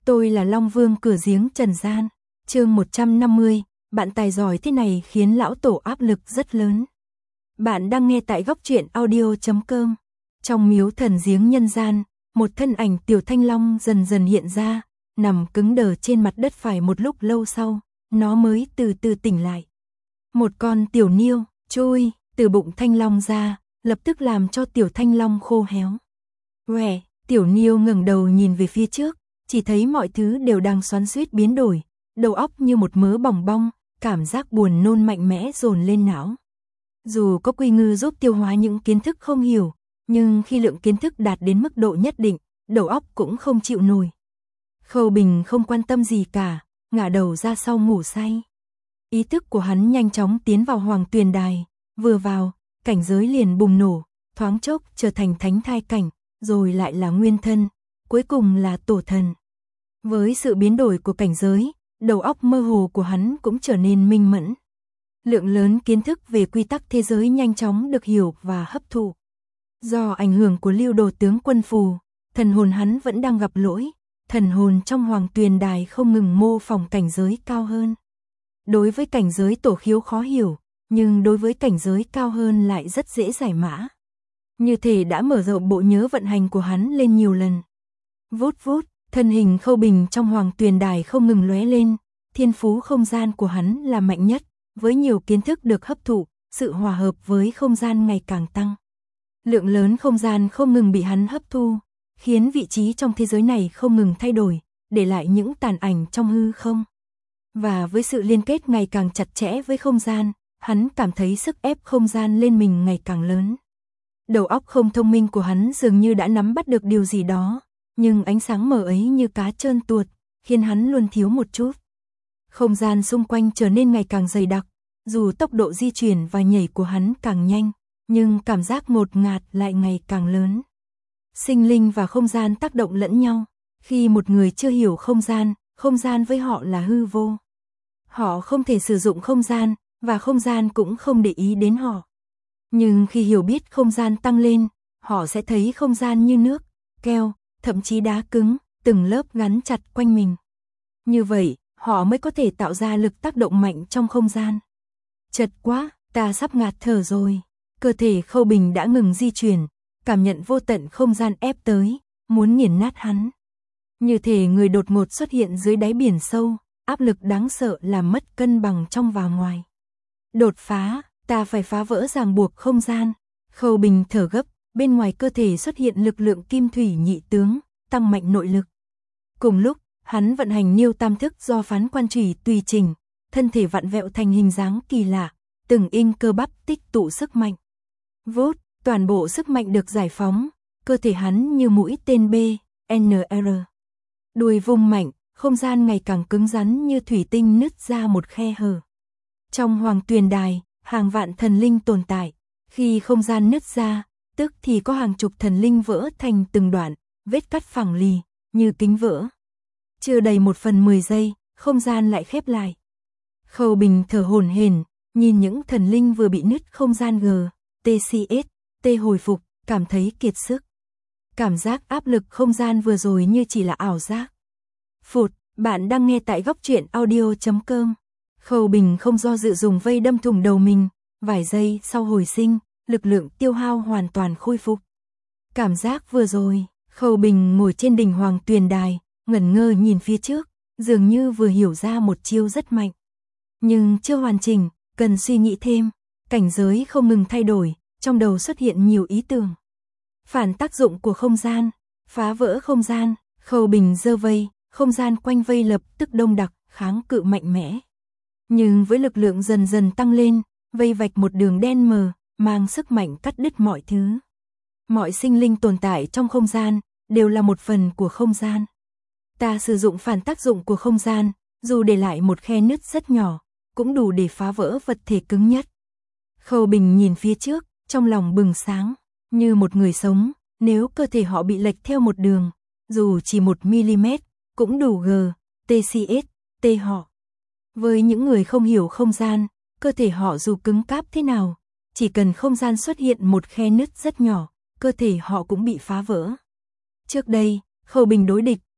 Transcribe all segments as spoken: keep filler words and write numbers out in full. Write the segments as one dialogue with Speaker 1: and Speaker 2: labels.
Speaker 1: Tôi là Long Vương cửa giếng trần gian. Chương một trăm năm mươi, bạn tài giỏi thế này khiến lão tổ áp lực rất lớn. Bạn đang nghe tại góc truyện audio chấm com. Trong miếu thần giếng nhân gian, một thân ảnh tiểu thanh long dần dần hiện ra, nằm cứng đờ trên mặt đất. Phải một lúc lâu sau, nó mới từ từ tỉnh lại. Một con tiểu niêu trôi từ bụng thanh long ra, lập tức làm cho tiểu thanh long khô héo. Quẻ, tiểu niêu ngẩng đầu nhìn về phía trước, chỉ thấy mọi thứ đều đang xoắn xuýt biến đổi, đầu óc như một mớ bòng bong, cảm giác buồn nôn mạnh mẽ dồn lên não. Dù có quy ngư giúp tiêu hóa những kiến thức không hiểu, nhưng khi lượng kiến thức đạt đến mức độ nhất định, đầu óc cũng không chịu nổi. Khâu Bình không quan tâm gì cả, ngả đầu ra sau ngủ say. Ý thức của hắn nhanh chóng tiến vào Hoàng Tuyền Đài, vừa vào, cảnh giới liền bùng nổ, thoáng chốc trở thành thánh thai cảnh, rồi lại là nguyên thân, cuối cùng là tổ thần. Với sự biến đổi của cảnh giới, đầu óc mơ hồ của hắn cũng trở nên minh mẫn. Lượng lớn kiến thức về quy tắc thế giới nhanh chóng được hiểu và hấp thụ. Do ảnh hưởng của Lưu Đồ tướng quân phù, thần hồn hắn vẫn đang gặp lỗi, thần hồn trong Hoàng Tuyền Đài không ngừng mô phỏng cảnh giới cao hơn. Đối với cảnh giới tổ khiếu khó hiểu, nhưng đối với cảnh giới cao hơn lại rất dễ giải mã. Như thể đã mở rộng bộ nhớ vận hành của hắn lên nhiều lần. Vút vút, thân hình Khâu Bình trong Hoàng Tuyền Đài không ngừng lóe lên, thiên phú không gian của hắn là mạnh nhất, với nhiều kiến thức được hấp thụ, sự hòa hợp với không gian ngày càng tăng. Lượng lớn không gian không ngừng bị hắn hấp thu, khiến vị trí trong thế giới này không ngừng thay đổi, để lại những tàn ảnh trong hư không. Và với sự liên kết ngày càng chặt chẽ với không gian, hắn cảm thấy sức ép không gian lên mình ngày càng lớn. Đầu óc không thông minh của hắn dường như đã nắm bắt được điều gì đó, nhưng ánh sáng mờ ấy như cá trơn tuột, khiến hắn luôn thiếu một chút. Không gian xung quanh trở nên ngày càng dày đặc, dù tốc độ di chuyển và nhảy của hắn càng nhanh, nhưng cảm giác ngột ngạt lại ngày càng lớn. Sinh linh và không gian tác động lẫn nhau, khi một người chưa hiểu không gian, không gian với họ là hư vô. Họ không thể sử dụng không gian, và không gian cũng không để ý đến họ. Nhưng khi hiểu biết không gian tăng lên, họ sẽ thấy không gian như nước, keo, thậm chí đá cứng, từng lớp gắn chặt quanh mình. Như vậy, họ mới có thể tạo ra lực tác động mạnh trong không gian. Chật quá, ta sắp ngạt thở rồi. Cơ thể Khâu Bình đã ngừng di chuyển, cảm nhận vô tận không gian ép tới, muốn nghiền nát hắn. Như thể người đột ngột xuất hiện dưới đáy biển sâu, áp lực đáng sợ làm mất cân bằng trong và ngoài. Đột phá, ta phải phá vỡ ràng buộc không gian. Khâu Bình thở gấp, bên ngoài cơ thể xuất hiện lực lượng kim thủy nhị tướng, tăng mạnh nội lực. Cùng lúc, hắn vận hành Niêu Tam Thức do Phán Quan Chủy tùy chỉnh, thân thể vặn vẹo thành hình dáng kỳ lạ, từng in cơ bắp tích tụ sức mạnh. Vút, toàn bộ sức mạnh được giải phóng, cơ thể hắn như mũi tên B, N R. Đuôi vung mạnh, không gian ngày càng cứng rắn như thủy tinh nứt ra một khe hở. Trong Hoàng Tuyền Đài, hàng vạn thần linh tồn tại, khi không gian nứt ra, tức thì có hàng chục thần linh vỡ thành từng đoạn, vết cắt phẳng lì, như kính vỡ. Chưa đầy một phần mười giây, không gian lại khép lại. Khâu Bình thở hổn hển, nhìn những thần linh vừa bị nứt không gian G, T C S, T hồi phục, cảm thấy kiệt sức. Cảm giác áp lực không gian vừa rồi như chỉ là ảo giác. Phụt, bạn đang nghe tại góc truyện audio chấm com. Khâu Bình không do dự dùng vây đâm thủng đầu mình, vài giây sau hồi sinh, lực lượng tiêu hao hoàn toàn khôi phục. Cảm giác vừa rồi, Khâu Bình ngồi trên đỉnh Hoàng Tuyền Đài, ngẩn ngơ nhìn phía trước, dường như vừa hiểu ra một chiêu rất mạnh. Nhưng chưa hoàn chỉnh, cần suy nghĩ thêm, cảnh giới không ngừng thay đổi, trong đầu xuất hiện nhiều ý tưởng. Phản tác dụng của không gian, phá vỡ không gian, Khâu Bình giơ vây, không gian quanh vây lập tức đông đặc, kháng cự mạnh mẽ. Nhưng với lực lượng dần dần tăng lên, vây vạch một đường đen mờ, mang sức mạnh cắt đứt mọi thứ. Mọi sinh linh tồn tại trong không gian, đều là một phần của không gian. Ta sử dụng phản tác dụng của không gian, dù để lại một khe nứt rất nhỏ, cũng đủ để phá vỡ vật thể cứng nhất. Khâu Bình nhìn phía trước, trong lòng bừng sáng, như một người sống, nếu cơ thể họ bị lệch theo một đường, dù chỉ một mi-li-mét, cũng đủ G, T C S, T họ. Với những người không hiểu không gian, cơ thể họ dù cứng cáp thế nào, chỉ cần không gian xuất hiện một khe nứt rất nhỏ, cơ thể họ cũng bị phá vỡ. Trước đây, Khâu Bình đối địch,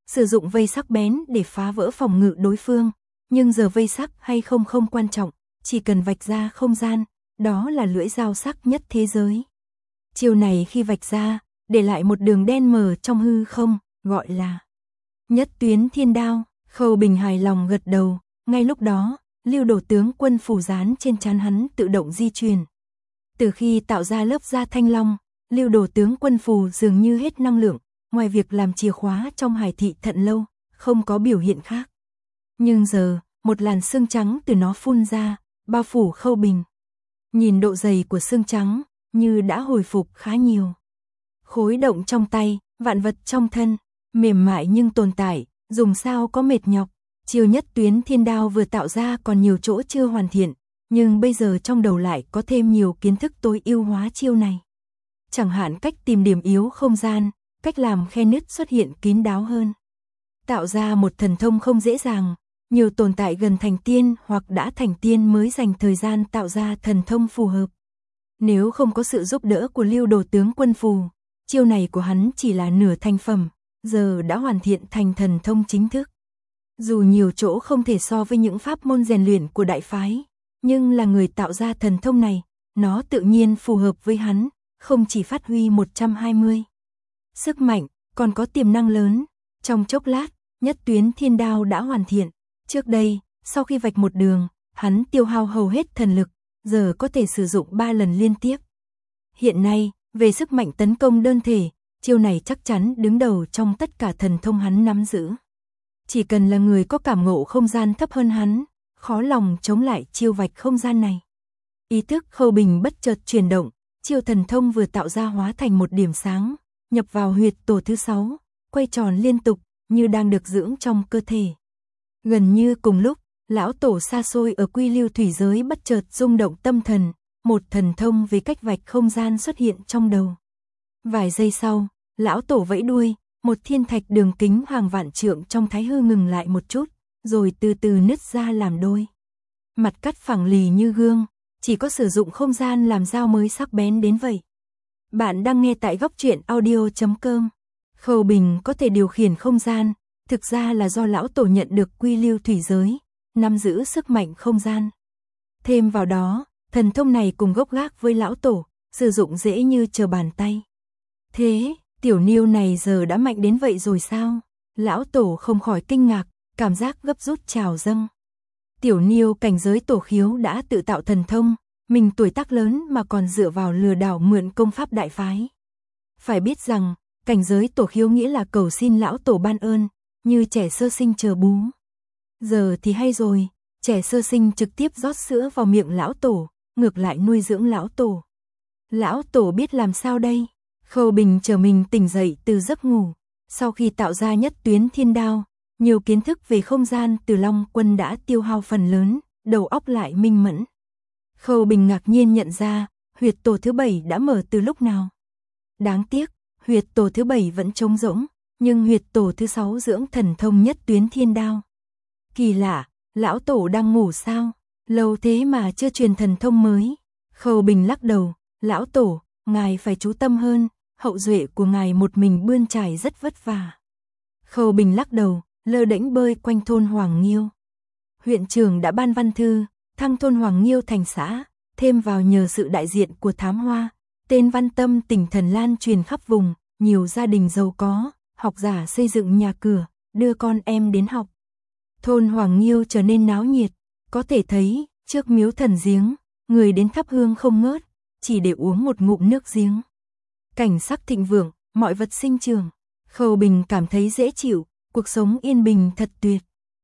Speaker 1: sử dụng vây sắc bén để phá vỡ phòng ngự đối phương, nhưng giờ vây sắc hay không không quan trọng, chỉ cần vạch ra không gian, đó là lưỡi dao sắc nhất thế giới. Chiêu này khi vạch ra, để lại một đường đen mờ trong hư không, gọi là nhất tuyến thiên đao. Khâu Bình hài lòng gật đầu, ngay lúc đó, Lưu Đồ tướng quân phù dán trên trán hắn tự động di chuyển. Từ khi tạo ra lớp da thanh long, Lưu Đồ tướng quân phù dường như hết năng lượng, ngoài việc làm chìa khóa trong Hải thị Thận lâu, không có biểu hiện khác. Nhưng giờ, một làn xương trắng từ nó phun ra, bao phủ Khâu Bình. Nhìn độ dày của xương trắng, như đã hồi phục khá nhiều. Khối động trong tay, vạn vật trong thân, mềm mại nhưng tồn tại, dùng sao có mệt nhọc. Chiêu nhất tuyến thiên đao vừa tạo ra còn nhiều chỗ chưa hoàn thiện, nhưng bây giờ trong đầu lại có thêm nhiều kiến thức tối ưu hóa chiêu này. Chẳng hạn cách tìm điểm yếu không gian, cách làm khe nứt xuất hiện kín đáo hơn. Tạo ra một thần thông không dễ dàng, nhiều tồn tại gần thành tiên hoặc đã thành tiên mới dành thời gian tạo ra thần thông phù hợp. Nếu không có sự giúp đỡ của Lưu Đồ tướng quân phù, chiêu này của hắn chỉ là nửa thành phẩm, giờ đã hoàn thiện thành thần thông chính thức. Dù nhiều chỗ không thể so với những pháp môn rèn luyện của đại phái, nhưng là người tạo ra thần thông này, nó tự nhiên phù hợp với hắn, không chỉ phát huy một trăm hai mươi sức mạnh, còn có tiềm năng lớn. Trong chốc lát, nhất tuyến thiên đao đã hoàn thiện. Trước đây, sau khi vạch một đường, hắn tiêu hao hầu hết thần lực, giờ có thể sử dụng ba lần liên tiếp. Hiện nay, về sức mạnh tấn công đơn thể, chiêu này chắc chắn đứng đầu trong tất cả thần thông hắn nắm giữ. Chỉ cần là người có cảm ngộ không gian thấp hơn hắn, khó lòng chống lại chiêu vạch không gian này. Ý thức Khâu Bình bất chợt chuyển động, chiêu thần thông vừa tạo ra hóa thành một điểm sáng, nhập vào huyệt tổ thứ sáu, quay tròn liên tục, như đang được dưỡng trong cơ thể. Gần như cùng lúc, lão tổ xa xôi ở Quy Lưu thủy giới bất chợt rung động tâm thần, một thần thông về cách vạch không gian xuất hiện trong đầu. Vài giây sau, lão tổ vẫy đuôi, một thiên thạch đường kính hàng vạn trượng trong thái hư ngừng lại một chút, rồi từ từ nứt ra làm đôi. Mặt cắt phẳng lì như gương, chỉ có sử dụng không gian làm dao mới sắc bén đến vậy. Bạn đang nghe tại góc truyện audio chấm com. Khâu Bình có thể điều khiển không gian, thực ra là do lão tổ nhận được Quy Lưu thủy giới, nắm giữ sức mạnh không gian. Thêm vào đó, thần thông này cùng gốc gác với lão tổ, sử dụng dễ như trở bàn tay. Thế, tiểu Niêu này giờ đã mạnh đến vậy rồi sao? Lão tổ không khỏi kinh ngạc, cảm giác gấp rút trào dâng. Tiểu Niêu cảnh giới tổ khiếu đã tự tạo thần thông, mình tuổi tác lớn mà còn dựa vào lừa đảo mượn công pháp đại phái. Phải biết rằng, cảnh giới tổ khiếu nghĩa là cầu xin lão tổ ban ơn, như trẻ sơ sinh chờ bú. Giờ thì hay rồi, trẻ sơ sinh trực tiếp rót sữa vào miệng lão tổ, ngược lại nuôi dưỡng lão tổ. Lão tổ biết làm sao đây? Khâu Bình chờ mình tỉnh dậy từ giấc ngủ, sau khi tạo ra nhất tuyến thiên đao, nhiều kiến thức về không gian từ Long Quân đã tiêu hao phần lớn, đầu óc lại minh mẫn. Khâu Bình ngạc nhiên nhận ra, huyệt tổ thứ bảy đã mở từ lúc nào. Đáng tiếc, huyệt tổ thứ bảy vẫn trống rỗng, nhưng huyệt tổ thứ sáu dưỡng thần thông nhất tuyến thiên đao. Kỳ lạ, lão tổ đang ngủ sao? Lâu thế mà chưa truyền thần thông mới. Khâu Bình lắc đầu, lão tổ, ngài phải chú tâm hơn, hậu duệ của ngài một mình bươn trải rất vất vả. Khâu Bình lắc đầu, lơ đễnh bơi quanh thôn Hoàng Nghiêu. Huyện trưởng đã ban văn thư, thăng thôn Hoàng Nghiêu thành xã, thêm vào nhờ sự đại diện của Thám Hoa, tên Văn Tâm tỉnh Thần Lan truyền khắp vùng, nhiều gia đình giàu có, học giả xây dựng nhà cửa, đưa con em đến học. Thôn Hoàng Nghiêu trở nên náo nhiệt, có thể thấy, trước miếu thần giếng, người đến thắp hương không ngớt, chỉ để uống một ngụm nước giếng. Cảnh sắc thịnh vượng, mọi vật sinh trưởng, Khâu Bình cảm thấy dễ chịu, cuộc sống yên bình thật tuyệt.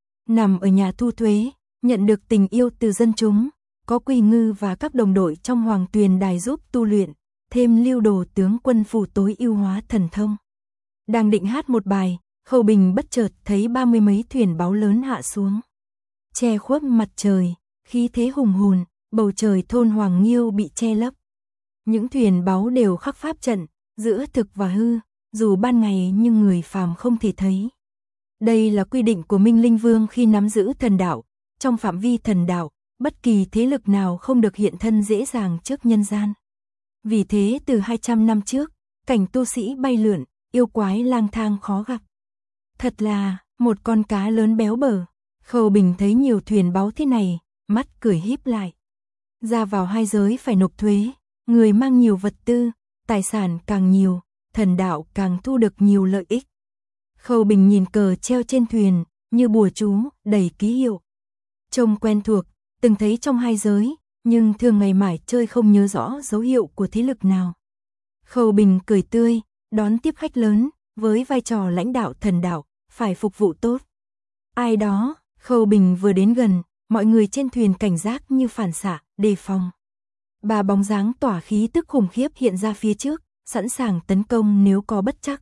Speaker 1: Nằm ở nhà thu thuế, nhận được tình yêu từ dân chúng, có Quỳ Ngư và các đồng đội trong Hoàng Tuyền Đài giúp tu luyện, thêm Lưu Đồ tướng quân phù tối ưu hóa thần thông. Đang định hát một bài, Khâu Bình bất chợt thấy ba mươi mấy thuyền báu lớn hạ xuống. Che khuất mặt trời, khí thế hùng hồn, bầu trời thôn Hoàng Nghiêu bị che lấp. Những thuyền báu đều khắc pháp trận, giữa thực và hư, dù ban ngày nhưng người phàm không thể thấy. Đây là quy định của Minh Linh Vương khi nắm giữ thần đạo, trong phạm vi thần đạo, bất kỳ thế lực nào không được hiện thân dễ dàng trước nhân gian. Vì thế từ hai trăm năm trước, cảnh tu sĩ bay lượn, yêu quái lang thang khó gặp. Thật là, một con cá lớn béo bở. Khâu Bình thấy nhiều thuyền báu thế này, mắt cười híp lại. Ra vào hai giới phải nộp thuế, người mang nhiều vật tư, tài sản càng nhiều, thần đạo càng thu được nhiều lợi ích. Khâu Bình nhìn cờ treo trên thuyền, như bùa chú, đầy ký hiệu. Trông quen thuộc, từng thấy trong hai giới, nhưng thường ngày mải chơi không nhớ rõ dấu hiệu của thế lực nào. Khâu Bình cười tươi, đón tiếp khách lớn, với vai trò lãnh đạo thần đạo, phải phục vụ tốt. Ai đó, Khâu Bình vừa đến gần, mọi người trên thuyền cảnh giác như phản xạ, đề phòng. Ba bóng dáng tỏa khí tức khủng khiếp hiện ra phía trước, sẵn sàng tấn công nếu có bất trắc.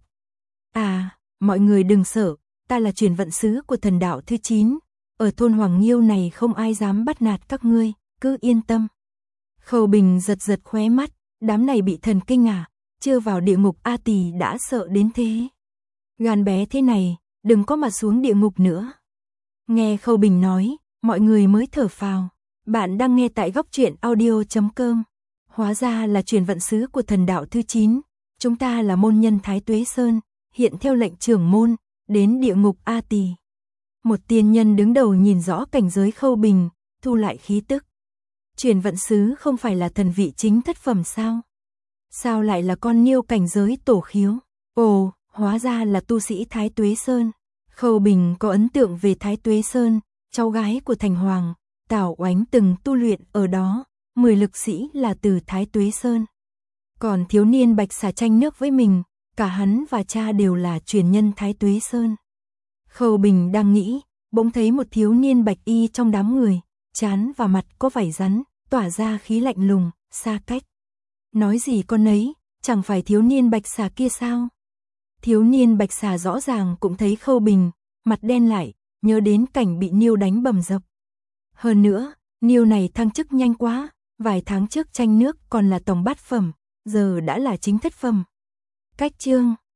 Speaker 1: À, mọi người đừng sợ, ta là truyền vận sứ của thần đạo thứ chín. Ở thôn Hoàng Nghiêu này không ai dám bắt nạt các ngươi, cứ yên tâm. Khâu Bình giật giật khóe mắt, đám này bị thần kinh à, chưa vào địa ngục A Tỳ đã sợ đến thế. Gan bé thế này, đừng có mà xuống địa ngục nữa. Nghe Khâu Bình nói, mọi người mới thở phào. Bạn đang nghe tại góc truyện audio chấm com. Hóa ra là truyền vận sứ của thần đạo thứ chín. Chúng ta là môn nhân Thái Tuế Sơn, hiện theo lệnh trưởng môn, đến địa ngục A Tỳ. Một tiên nhân đứng đầu nhìn rõ cảnh giới Khâu Bình, thu lại khí tức. Truyền vận sứ không phải là thần vị chính thất phẩm sao? Sao lại là con niêu cảnh giới tổ khiếu? Ồ, hóa ra là tu sĩ Thái Tuế Sơn. Khâu Bình có ấn tượng về Thái Tuế Sơn, cháu gái của Thành Hoàng, Tào Oánh từng tu luyện ở đó, mười lực sĩ là từ Thái Tuế Sơn. Còn thiếu niên Bạch Xà tranh nước với mình, cả hắn và cha đều là truyền nhân Thái Tuế Sơn. Khâu Bình đang nghĩ, bỗng thấy một thiếu niên bạch y trong đám người, trán và mặt có vảy rắn, tỏa ra khí lạnh lùng, xa cách. Nói gì con ấy, chẳng phải thiếu niên Bạch Xà kia sao? Thiếu niên Bạch Xà rõ ràng cũng thấy Khâu Bình, mặt đen lại, nhớ đến cảnh bị Niêu đánh bầm dập. Hơn nữa, Niêu này thăng chức nhanh quá, vài tháng trước tranh nước còn là tổng bát phẩm, giờ đã là chính thất phẩm. Cách chương